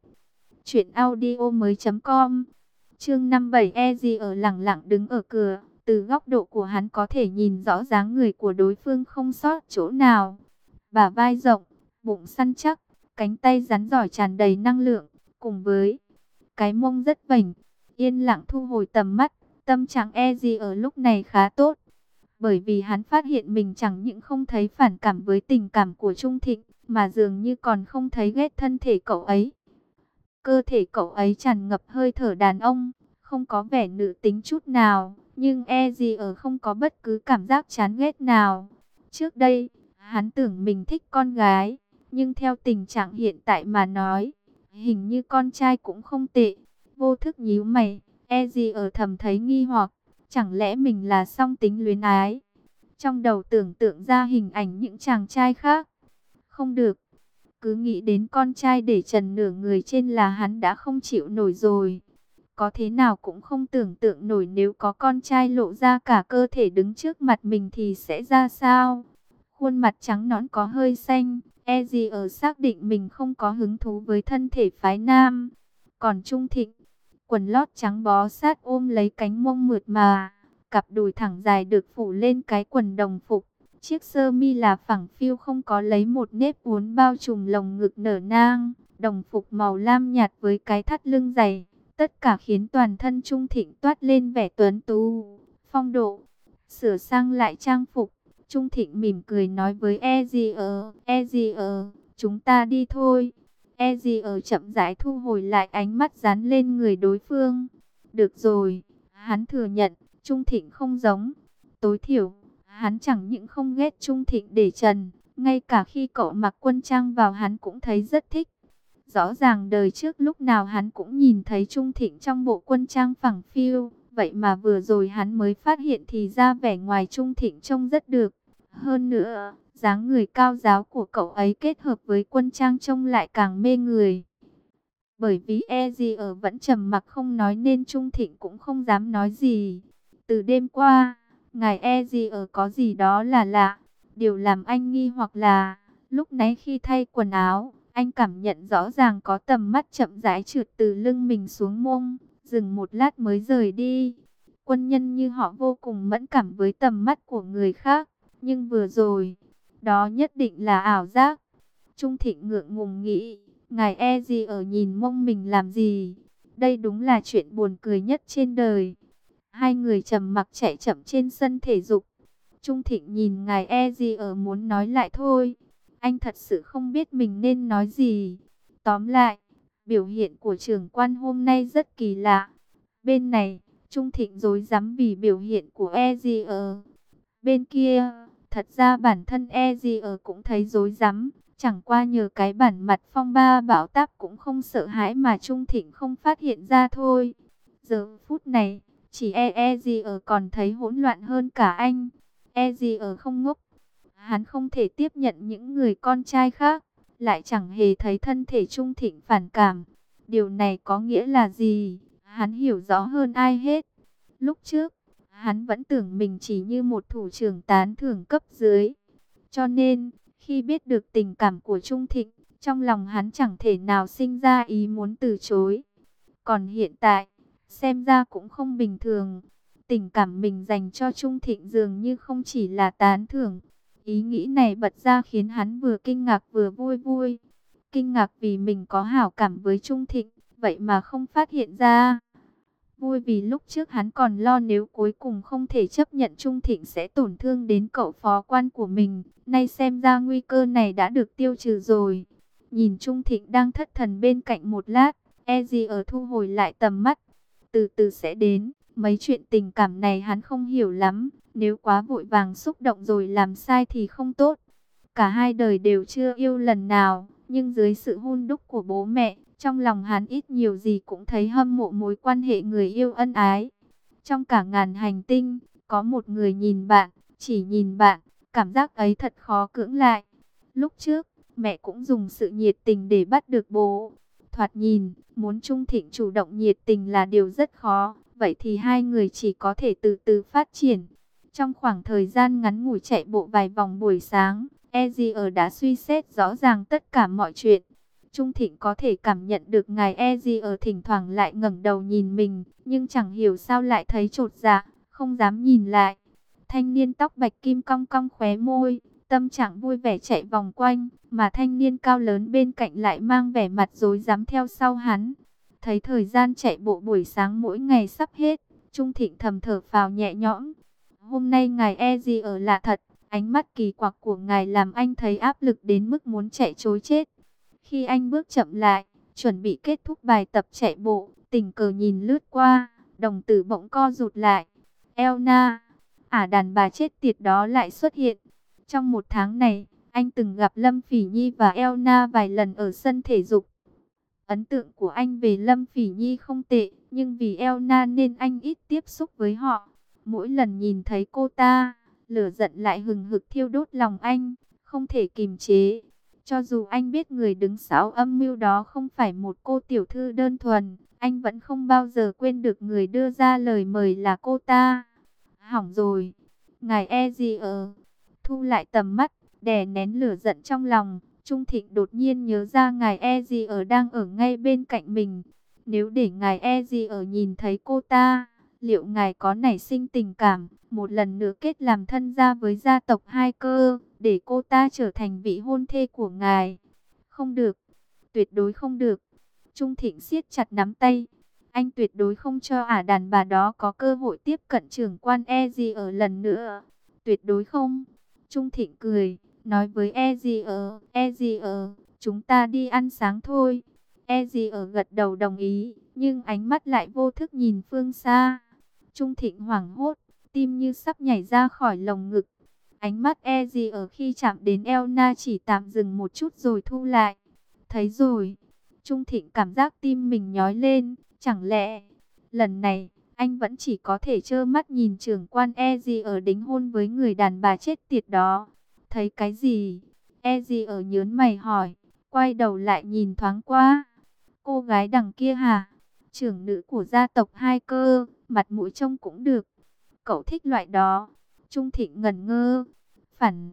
truyệnaudiomoi.com. Chương 57. Eji ở lẳng lặng đứng ở cửa, từ góc độ của hắn có thể nhìn rõ dáng người của đối phương không sót chỗ nào. Bả vai rộng, bụng săn chắc, cánh tay rắn giỏi tràn đầy năng lượng, cùng với cái mông rất vảnh. Yên lặng thu hồi tầm mắt, tâm trạng Eji ở lúc này khá tốt. Bởi vì hắn phát hiện mình chẳng những không thấy phản cảm với tình cảm của Trung Thịnh, mà dường như còn không thấy ghét thân thể cậu ấy. Cơ thể cậu ấy tràn ngập hơi thở đàn ông, không có vẻ nữ tính chút nào, nhưng Eji ở không có bất cứ cảm giác chán ghét nào. Trước đây, hắn tưởng mình thích con gái, nhưng theo tình trạng hiện tại mà nói, hình như con trai cũng không tệ. Vô thức nhíu mày, Eji ở thầm thấy nghi hoặc, chẳng lẽ mình là song tính luyến ái? Trong đầu tưởng tượng ra hình ảnh những chàng trai khác. Không được, cứ nghĩ đến con trai để trần nửa người trên là hắn đã không chịu nổi rồi. Có thế nào cũng không tưởng tượng nổi nếu có con trai lộ ra cả cơ thể đứng trước mặt mình thì sẽ ra sao. Khuôn mặt trắng nõn có hơi xanh, Eji ở xác định mình không có hứng thú với thân thể phái nam. Còn Trung Thịnh, quần lót trắng bó sát ôm lấy cánh mông mượt mà, cặp đùi thẳng dài được phủ lên cái quần đồng phục. Chiếc sơ mi là phẳng phiu không có lấy một nếp uốn bao trùm lồng ngực nở nang, đồng phục màu lam nhạt với cái thắt lưng dày, tất cả khiến toàn thân Trung Thịnh toát lên vẻ tuấn tú, phong độ. Sửa sang lại trang phục, Trung Thịnh mỉm cười nói với Ezier, chúng ta đi thôi. Ezier chậm rãi thu hồi lại ánh mắt dán lên người đối phương. Được rồi, hắn thừa nhận, Trung Thịnh không giống. Tối thiểu, hắn chẳng những không ghét Trung Thịnh để trần, ngay cả khi cậu mặc quân trang vào hắn cũng thấy rất thích. Rõ ràng đời trước lúc nào hắn cũng nhìn thấy Trung Thịnh trong bộ quân trang phẳng phiu, vậy mà vừa rồi hắn mới phát hiện thì ra vẻ ngoài Trung Thịnh trông rất được. Hơn nữa, dáng người cao ráo của cậu ấy kết hợp với quân trang trông lại càng mê người. Bởi vì Ezier vẫn trầm mặc không nói nên Trung Thịnh cũng không dám nói gì. Từ đêm qua, ngài Ezier có gì đó là lạ. Điều làm anh nghi hoặc là, lúc nãy khi thay quần áo, anh cảm nhận rõ ràng có tầm mắt chậm rãi trượt từ lưng mình xuống mông, dừng một lát mới rời đi. Quân nhân như họ vô cùng mẫn cảm với tầm mắt của người khác, nhưng vừa rồi, đó nhất định là ảo giác. Trung Thịnh ngượng ngùng nghĩ, ngài Ezier nhìn mông mình làm gì? Đây đúng là chuyện buồn cười nhất trên đời. Hai người trầm mặc chạy chậm trên sân thể dục. Trung Thịnh nhìn ngài Ezier muốn nói lại thôi. Anh thật sự không biết mình nên nói gì. Tóm lại, biểu hiện của trưởng quan hôm nay rất kỳ lạ. Bên này, Trung Thịnh rối rắm vì biểu hiện của Ezier. Bên kia, thật ra bản thân Ezier cũng thấy rối rắm. Chẳng qua nhờ cái bản mặt phong ba bão táp cũng không sợ hãi mà Trung Thịnh không phát hiện ra thôi. Giờ phút này, chỉ Ezier còn thấy hỗn loạn hơn cả anh. Ezier không ngốc. Hắn không thể tiếp nhận những người con trai khác, lại chẳng hề thấy thân thể Trung Thịnh phản cảm. Điều này có nghĩa là gì? Hắn hiểu rõ hơn ai hết. Lúc trước, hắn vẫn tưởng mình chỉ như một thủ trưởng tán thưởng cấp dưới. Cho nên, khi biết được tình cảm của Trung Thịnh, trong lòng hắn chẳng thể nào sinh ra ý muốn từ chối. Còn hiện tại, xem ra cũng không bình thường. Tình cảm mình dành cho Trung Thịnh dường như không chỉ là tán thưởng. Ý nghĩ này bật ra khiến hắn vừa kinh ngạc vừa vui vui. Kinh ngạc vì mình có hảo cảm với Trung Thịnh, vậy mà không phát hiện ra. Vui vì lúc trước hắn còn lo nếu cuối cùng không thể chấp nhận Trung Thịnh sẽ tổn thương đến cậu phó quan của mình. Nay xem ra nguy cơ này đã được tiêu trừ rồi. Nhìn Trung Thịnh đang thất thần bên cạnh một lát, Ezier thu hồi lại tầm mắt. Từ từ sẽ đến, mấy chuyện tình cảm này hắn không hiểu lắm. Nếu quá vội vàng xúc động rồi làm sai thì không tốt. Cả hai đời đều chưa yêu lần nào, nhưng dưới sự hun đúc của bố mẹ, trong lòng hắn ít nhiều gì cũng thấy hâm mộ mối quan hệ người yêu ân ái. Trong cả ngàn hành tinh, có một người nhìn bạn, chỉ nhìn bạn, cảm giác ấy thật khó cưỡng lại. Lúc trước, mẹ cũng dùng sự nhiệt tình để bắt được bố. Thoạt nhìn, muốn Trung Thịnh chủ động nhiệt tình là điều rất khó, vậy thì hai người chỉ có thể từ từ phát triển. Trong khoảng thời gian ngắn ngủi chạy bộ vài vòng buổi sáng, Ezier đã suy xét rõ ràng tất cả mọi chuyện. Trung Thịnh có thể cảm nhận được ngài Ezier thỉnh thoảng lại ngẩng đầu nhìn mình, nhưng chẳng hiểu sao lại thấy chột dạ, không dám nhìn lại. Thanh niên tóc bạch kim cong cong khóe môi, tâm trạng vui vẻ chạy vòng quanh, mà thanh niên cao lớn bên cạnh lại mang vẻ mặt rối rắm theo sau hắn. Thấy thời gian chạy bộ buổi sáng mỗi ngày sắp hết, Trung Thịnh thầm thở phào nhẹ nhõm. Hôm nay ngài Ezier lạ thật, ánh mắt kỳ quặc của ngài làm anh thấy áp lực đến mức muốn chạy trối chết. Khi anh bước chậm lại, chuẩn bị kết thúc bài tập chạy bộ, tình cờ nhìn lướt qua, đồng tử bỗng co rụt lại. Elna, đàn bà chết tiệt đó lại xuất hiện. Trong một tháng này, anh từng gặp Lâm Phỉ Nhi và Elna vài lần ở sân thể dục. Ấn tượng của anh về Lâm Phỉ Nhi không tệ, nhưng vì Elna nên anh ít tiếp xúc với họ. Mỗi lần nhìn thấy cô ta, lửa giận lại hừng hực thiêu đốt lòng anh, không thể kìm chế. Cho dù anh biết người đứng sau âm mưu đó không phải một cô tiểu thư đơn thuần, anh vẫn không bao giờ quên được người đưa ra lời mời là cô ta. Hỏng rồi, ngài Ezier thu lại tầm mắt, đè nén lửa giận trong lòng. Trung Thịnh đột nhiên nhớ ra ngài Ezier đang ở ngay bên cạnh mình. Nếu để ngài ở nhìn thấy cô ta, liệu ngài có nảy sinh tình cảm, một lần nữa kết làm thân gia với gia tộc Hai Cơ, để cô ta trở thành vị hôn thê của ngài? Không được, tuyệt đối không được. Trung Thịnh siết chặt nắm tay. Anh tuyệt đối không cho đàn bà đó có cơ hội tiếp cận trưởng quan ở lần nữa. Tuyệt đối không. Trung Thịnh cười, nói với ở, chúng ta đi ăn sáng thôi. ở gật đầu đồng ý, nhưng ánh mắt lại vô thức nhìn phương xa. Trung Thịnh hoảng hốt, tim như sắp nhảy ra khỏi lồng ngực. Ánh mắt ở khi chạm đến Elna chỉ tạm dừng một chút rồi thu lại. Thấy rồi. Trung Thịnh cảm giác tim mình nhói lên. Chẳng lẽ lần này anh vẫn chỉ có thể trơ mắt nhìn trưởng quan ở đính hôn với người đàn bà chết tiệt đó? Thấy cái gì? ở nhớn mày hỏi, quay đầu lại nhìn thoáng qua. Cô gái đằng kia hả? Trưởng nữ của gia tộc Hai Cơ, mặt mũi trông cũng được. Cậu thích loại đó? Trung Thịnh ngẩn ngơ. Phản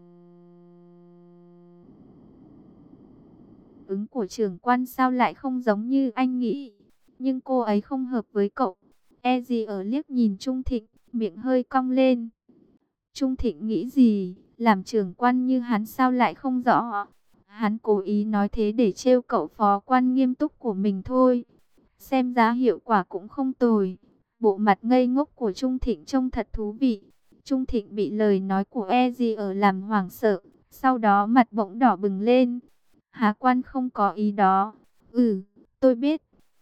ứng của trưởng quan sao lại không giống như anh nghĩ? Nhưng cô ấy không hợp với cậu. Ở liếc nhìn Trung Thịnh, miệng hơi cong lên. Trung Thịnh nghĩ gì? Làm trưởng quan như hắn sao lại không rõ? Hắn cố ý nói thế để trêu cậu phó quan nghiêm túc của mình thôi. Xem ra hiệu quả cũng không tồi. Bộ mặt ngây ngốc của Trung Thịnh trông thật thú vị. Trung Thịnh bị lời nói của ở làm hoảng sợ. Sau đó mặt bỗng đỏ bừng lên. Hà quan không có ý đó. Ừ, tôi biết.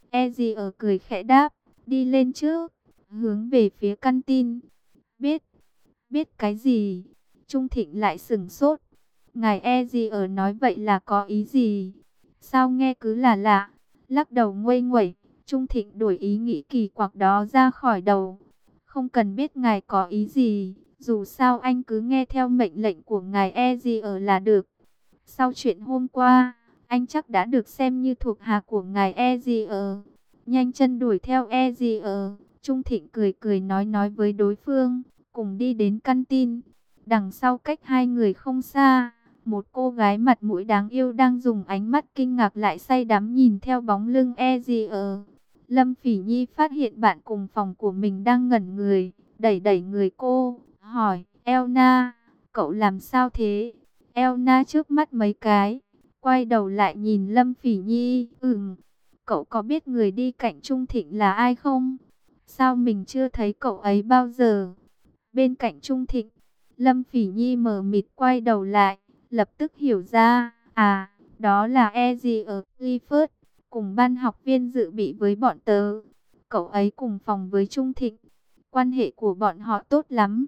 ở cười khẽ đáp. Đi lên trước. Hướng về phía căn tin. Biết. Biết cái gì? Trung Thịnh lại sửng sốt. Ngài ở nói vậy là có ý gì? Sao nghe cứ là lạ? Lắc đầu nguây nguẩy. Trung Thịnh đuổi ý nghĩ kỳ quặc đó ra khỏi đầu. Không cần biết ngài có ý gì. Dù sao anh cứ nghe theo mệnh lệnh của ngài ở là được. Sau chuyện hôm qua, anh chắc đã được xem như thuộc hạ của ngài ở. Nhanh chân đuổi theo ở. Trung Thịnh cười cười nói với đối phương, cùng đi đến căn tin. Đằng sau cách hai người không xa, một cô gái mặt mũi đáng yêu đang dùng ánh mắt kinh ngạc lại say đắm nhìn theo bóng lưng ở. Lâm Phỉ Nhi phát hiện bạn cùng phòng của mình đang ngẩn người, đẩy đẩy người cô, hỏi, Elna, cậu làm sao thế? Elna trước mắt mấy cái, quay đầu lại nhìn Lâm Phỉ Nhi, cậu có biết người đi cạnh Trung Thịnh là ai không? Sao mình chưa thấy cậu ấy bao giờ? Bên cạnh Trung Thịnh, Lâm Phỉ Nhi mờ mịt quay đầu lại, lập tức hiểu ra, đó là ở Clifford, cùng ban học viên dự bị với bọn tớ. Cậu ấy cùng phòng với Trung Thịnh, quan hệ của bọn họ tốt lắm.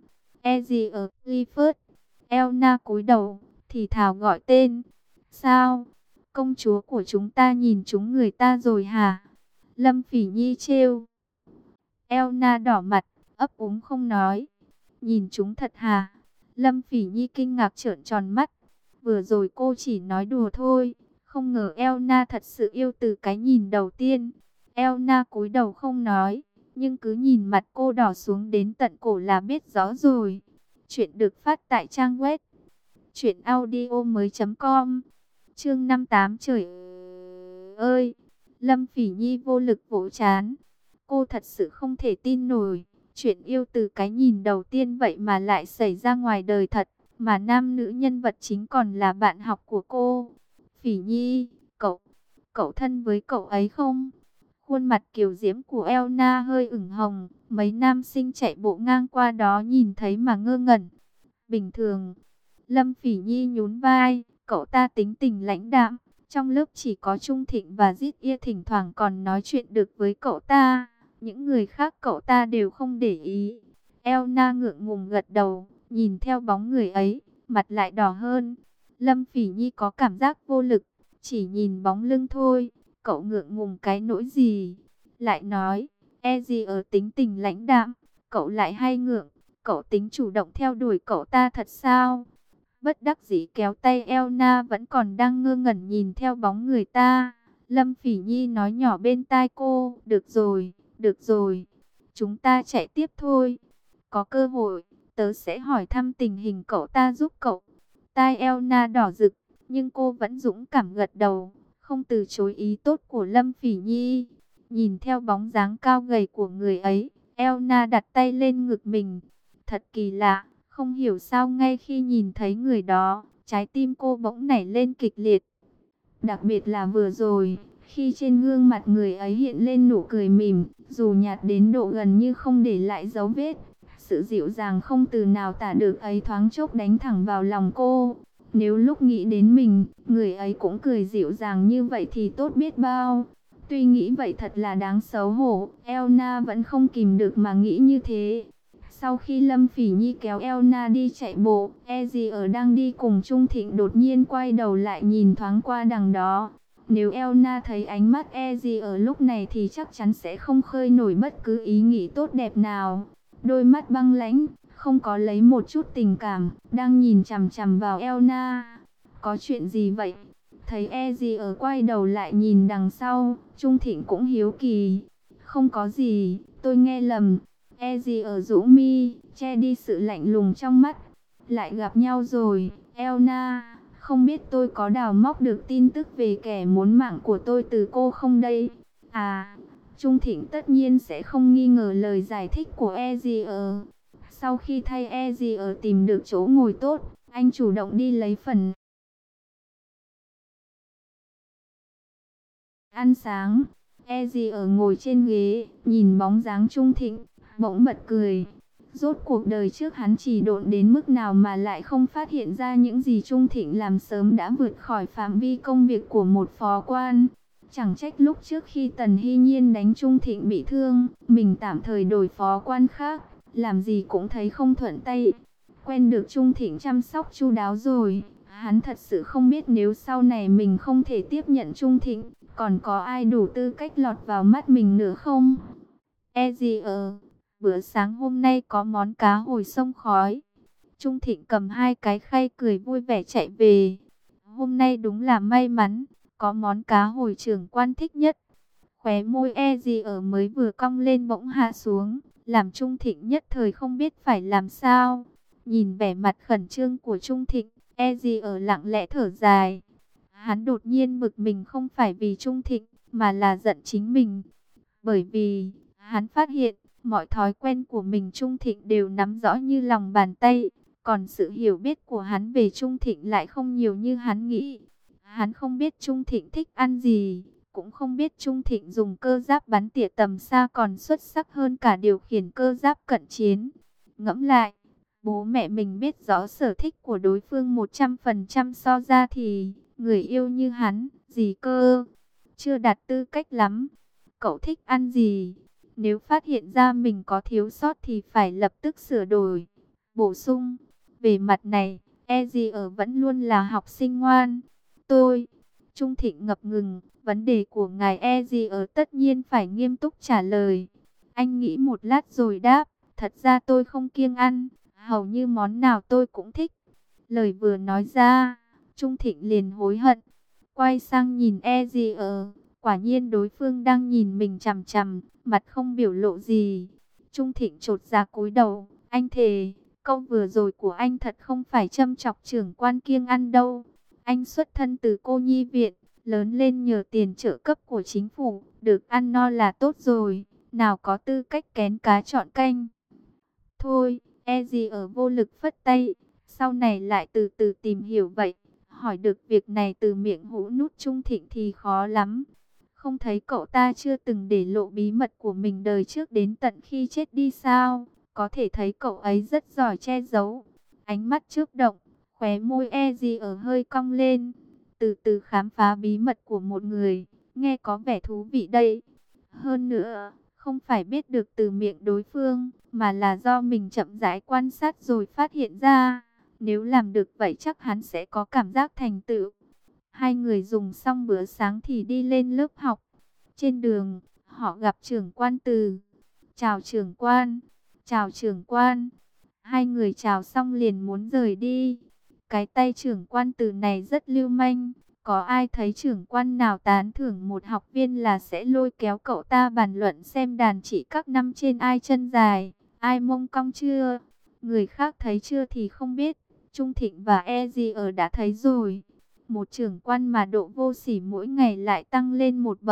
ở Clifford, Elna cúi đầu, thì thào gọi tên. Sao? Công chúa của chúng ta nhìn chúng người ta rồi hả? Lâm Phỉ Nhi trêu. Elna đỏ mặt, ấp úng không nói. Nhìn chúng thật hả? Lâm Phỉ Nhi kinh ngạc trợn tròn mắt. Vừa rồi cô chỉ nói đùa thôi. Không ngờ Elna thật sự yêu từ cái nhìn đầu tiên. Elna cúi đầu không nói, nhưng cứ nhìn mặt cô đỏ xuống đến tận cổ là biết rõ rồi. Chuyện được phát tại trang web truyệnaudiomoi.com. Chương 58. Trời ơi. Lâm Phỉ Nhi vô lực vỗ trán. Cô thật sự không thể tin nổi, chuyện yêu từ cái nhìn đầu tiên vậy mà lại xảy ra ngoài đời thật, mà nam nữ nhân vật chính còn là bạn học của cô. Phỉ Nhi, cậu thân với cậu ấy không? Khuôn mặt kiều diễm của Elna hơi ửng hồng, mấy nam sinh chạy bộ ngang qua đó nhìn thấy mà ngơ ngẩn. Bình thường. Lâm Phỉ Nhi nhún vai, cậu ta tính tình lãnh đạm, trong lớp chỉ có Trung Thịnh và Dít Ia thỉnh thoảng còn nói chuyện được với cậu ta. Những người khác cậu ta đều không để ý. Elna ngượng ngùng gật đầu, nhìn theo bóng người ấy, mặt lại đỏ hơn. Lâm Phỉ Nhi có cảm giác vô lực, chỉ nhìn bóng lưng thôi. Cậu ngượng ngùng cái nỗi gì? Lại nói, gì ở tính tình lãnh đạm, cậu lại hay ngượng. Cậu tính chủ động theo đuổi cậu ta thật sao? Bất đắc dĩ kéo tay Elna vẫn còn đang ngơ ngẩn nhìn theo bóng người ta. Lâm Phỉ Nhi nói nhỏ bên tai cô, được rồi, chúng ta chạy tiếp thôi. Có cơ hội, tớ sẽ hỏi thăm tình hình cậu ta giúp cậu. Tai Elna đỏ rực, nhưng cô vẫn dũng cảm gật đầu, không từ chối ý tốt của Lâm Phỉ Nhi. Nhìn theo bóng dáng cao gầy của người ấy, Elna đặt tay lên ngực mình. Thật kỳ lạ, không hiểu sao ngay khi nhìn thấy người đó, trái tim cô bỗng nảy lên kịch liệt. Đặc biệt là vừa rồi, khi trên gương mặt người ấy hiện lên nụ cười mỉm, dù nhạt đến độ gần như không để lại dấu vết. Sự dịu dàng không từ nào tả được ấy thoáng chốc đánh thẳng vào lòng cô. Nếu lúc nghĩ đến mình, người ấy cũng cười dịu dàng như vậy thì tốt biết bao. Tuy nghĩ vậy thật là đáng xấu hổ, Elna vẫn không kìm được mà nghĩ như thế. Sau khi Lâm Phỉ Nhi kéo Elna đi chạy bộ, Eji ở đang đi cùng Trung Thịnh đột nhiên quay đầu lại nhìn thoáng qua đằng đó. Nếu Elna thấy ánh mắt Eji ở lúc này thì chắc chắn sẽ không khơi nổi bất cứ ý nghĩ tốt đẹp nào. Đôi mắt băng lãnh, không có lấy một chút tình cảm, đang nhìn chằm chằm vào Elna. Có chuyện gì vậy? Thấy Eji ở quay đầu lại nhìn đằng sau, Trung Thịnh cũng hiếu kỳ. Không có gì, tôi nghe lầm. Eji ở rũ mi, che đi sự lạnh lùng trong mắt. Lại gặp nhau rồi, Elna. Không biết tôi có đào móc được tin tức về kẻ muốn mạng của tôi từ cô không đây? À, Trung Thịnh tất nhiên sẽ không nghi ngờ lời giải thích của Eji. Sau khi thay Eji tìm được chỗ ngồi tốt, anh chủ động đi lấy phần ăn sáng. Eji ngồi trên ghế, nhìn bóng dáng Trung Thịnh, bỗng bật cười. Rốt cuộc đời trước hắn chỉ độn đến mức nào mà lại không phát hiện ra những gì Trung Thịnh làm sớm đã vượt khỏi phạm vi công việc của một phó quan. Chẳng trách lúc trước khi Tần Hy Nhiên đánh Trung Thịnh bị thương, mình tạm thời đổi phó quan khác, làm gì cũng thấy không thuận tay. Quen được Trung Thịnh chăm sóc chu đáo rồi, hắn thật sự không biết nếu sau này mình không thể tiếp nhận Trung Thịnh, còn có ai đủ tư cách lọt vào mắt mình nữa không? Bữa sáng hôm nay có món cá hồi sông khói. Trung Thịnh cầm hai cái khay cười vui vẻ chạy về. Hôm nay đúng là may mắn, có món cá hồi trưởng quan thích nhất. Khóe môi mới vừa cong lên bỗng hạ xuống, làm Trung Thịnh nhất thời không biết phải làm sao. Nhìn vẻ mặt khẩn trương của Trung Thịnh, lặng lẽ thở dài. Hắn đột nhiên bực mình không phải vì Trung Thịnh, mà là giận chính mình. Bởi vì, hắn phát hiện, mọi thói quen của mình Trung Thịnh đều nắm rõ như lòng bàn tay. Còn sự hiểu biết của hắn về Trung Thịnh lại không nhiều như hắn nghĩ. Hắn không biết Trung Thịnh thích ăn gì, cũng không biết Trung Thịnh dùng cơ giáp bắn tỉa tầm xa còn xuất sắc hơn cả điều khiển cơ giáp cận chiến. Ngẫm lại, bố mẹ mình biết rõ sở thích của đối phương 100% so ra thì, người yêu như hắn, gì cơ, chưa đạt tư cách lắm. Cậu thích ăn gì? Nếu phát hiện ra mình có thiếu sót thì phải lập tức sửa đổi, bổ sung. Về mặt này, vẫn luôn là học sinh ngoan. Trung Thịnh ngập ngừng, vấn đề của ngài tất nhiên phải nghiêm túc trả lời. Anh nghĩ một lát rồi đáp, thật ra tôi không kiêng ăn, hầu như món nào tôi cũng thích. Lời vừa nói ra, Trung Thịnh liền hối hận, quay sang nhìn quả nhiên đối phương đang nhìn mình chằm chằm, mặt không biểu lộ gì. Trung Thịnh chột dạ cúi đầu, anh thề, câu vừa rồi của anh thật không phải châm chọc trưởng quan kiêng ăn đâu. Anh xuất thân từ cô nhi viện, lớn lên nhờ tiền trợ cấp của chính phủ, được ăn no là tốt rồi, nào có tư cách kén cá chọn canh. Thôi, vô lực phất tay, sau này lại từ từ tìm hiểu vậy. Hỏi được việc này từ miệng Hũ Nút Trung Thịnh thì khó lắm. Không thấy cậu ta chưa từng để lộ bí mật của mình đời trước đến tận khi chết đi sao? Có thể thấy cậu ấy rất giỏi che giấu. Ánh mắt chớp động, khóe môi hơi cong lên. Từ từ khám phá bí mật của một người, nghe có vẻ thú vị đây. Hơn nữa, không phải biết được từ miệng đối phương, mà là do mình chậm rãi quan sát rồi phát hiện ra. Nếu làm được vậy chắc hắn sẽ có cảm giác thành tựu. Hai người dùng xong bữa sáng thì đi lên lớp học. Trên đường, họ gặp trưởng quan Từ. Chào trưởng quan. Chào trưởng quan. Hai người chào xong liền muốn rời đi. Cái tay trưởng quan Từ này rất lưu manh. Có ai thấy trưởng quan nào tán thưởng một học viên là sẽ lôi kéo cậu ta bàn luận xem đàn chị các năm trên ai chân dài, ai mông cong chưa? Người khác thấy chưa thì không biết. Trung Thịnh và đã thấy rồi. Một trưởng quan mà độ vô sỉ mỗi ngày lại tăng lên một bậc.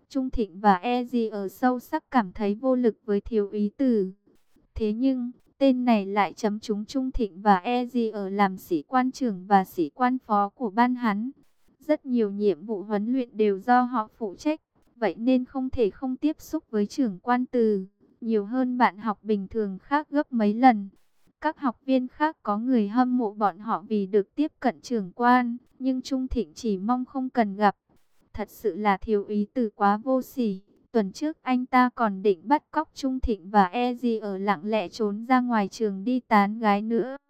Trung Thịnh và E.G. ở sâu sắc cảm thấy vô lực với thiếu úy Từ. Thế nhưng, tên này lại chấm trúng Trung Thịnh và E.G. ở làm sĩ quan trưởng và sĩ quan phó của ban hắn. Rất nhiều nhiệm vụ huấn luyện đều do họ phụ trách, vậy nên không thể không tiếp xúc với trưởng quan Từ, nhiều hơn bạn học bình thường khác gấp mấy lần. Các học viên khác có người hâm mộ bọn họ vì được tiếp cận trưởng quan, nhưng Trung Thịnh chỉ mong không cần gặp. Thật sự là thiếu úy Từ quá vô sỉ. Tuần trước anh ta còn định bắt cóc Trung Thịnh và E.G. ở lặng lẽ trốn ra ngoài trường đi tán gái nữa.